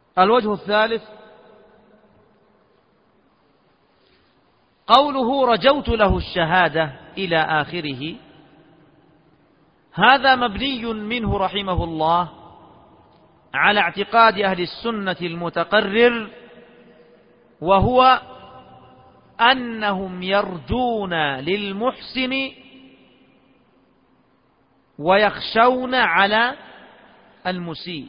الوجه الثالث قوله رجوت له الشهادة إلى آخره، هذا مبني منه رحمه الله على اعتقاد أهل السنة المتقرر، وهو أنهم يرجون للمحسن ويخشون على المسيء،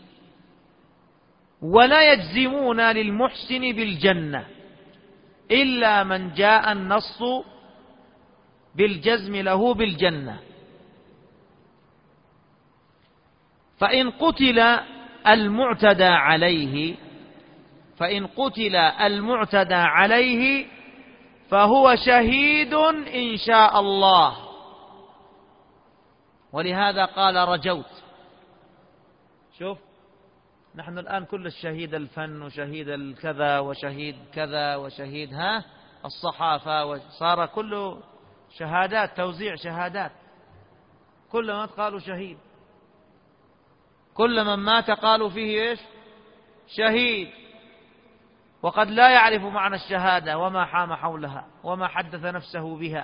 ولا يجزمون للمحسن بالجنة إلا من جاء النص بالجزم له بالجنة. فإن قتل المعتدى عليه فهو شهيد إن شاء الله، ولهذا قال رجوت. شوف، نحن الآن كل الشهيد الفن وشهيد الكذا وشهيد كذا وشهيد الصحافة، وصار كله شهادات، توزيع شهادات، كل ما قالوا شهيد، كل من مات قالوا فيه إيش؟ شهيد، وقد لا يعرف معنى الشهادة وما حام حولها وما حدث نفسه بها.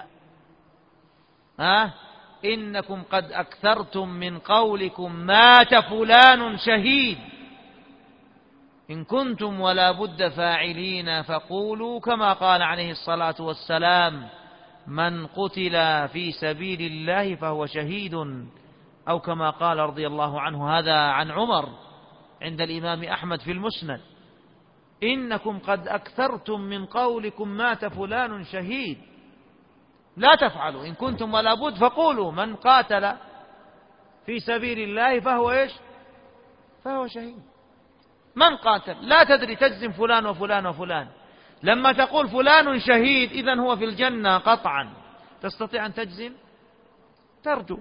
إنكم قد أكثرتم من قولكم مات فلان شهيد، إن كنتم ولا بد فاعلين فقولوا كما قال عليه الصلاة والسلام من قتل في سبيل الله فهو شهيد، أو كما قال رضي الله عنه، هذا عن عمر عند الإمام أحمد في المسند، إنكم قد أكثرتم من قولكم مات فلان شهيد، لا تفعلوا، إن كنتم ولا بد فقولوا من قاتل في سبيل الله فهو إيش؟ فهو شهيد. من قاتل، لا تدري تجزم فلان وفلان وفلان، لما تقول فلان شهيد إذن هو في الجنة قطعا، تستطيع أن تجزم؟ ترجو.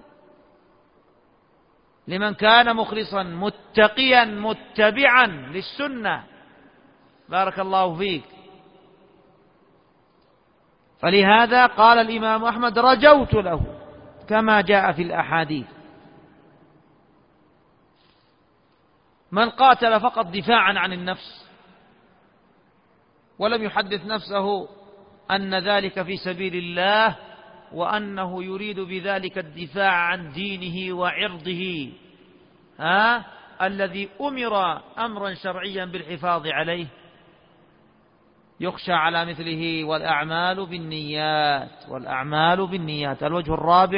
لمن كان مخلصا متقيا متبعا للسنة. بارك الله فيك. فلهذا قال الإمام أحمد رجوت له كما جاء في الأحاديث. من قاتل فقط دفاعا عن النفس ولم يحدث نفسه أن ذلك في سبيل الله، وأنه يريد بذلك الدفاع عن دينه وعرضه الذي أمر أمرا شرعيا بالحفاظ عليه، يخشى على مثله. والأعمال بالنيات. الوجه الرابع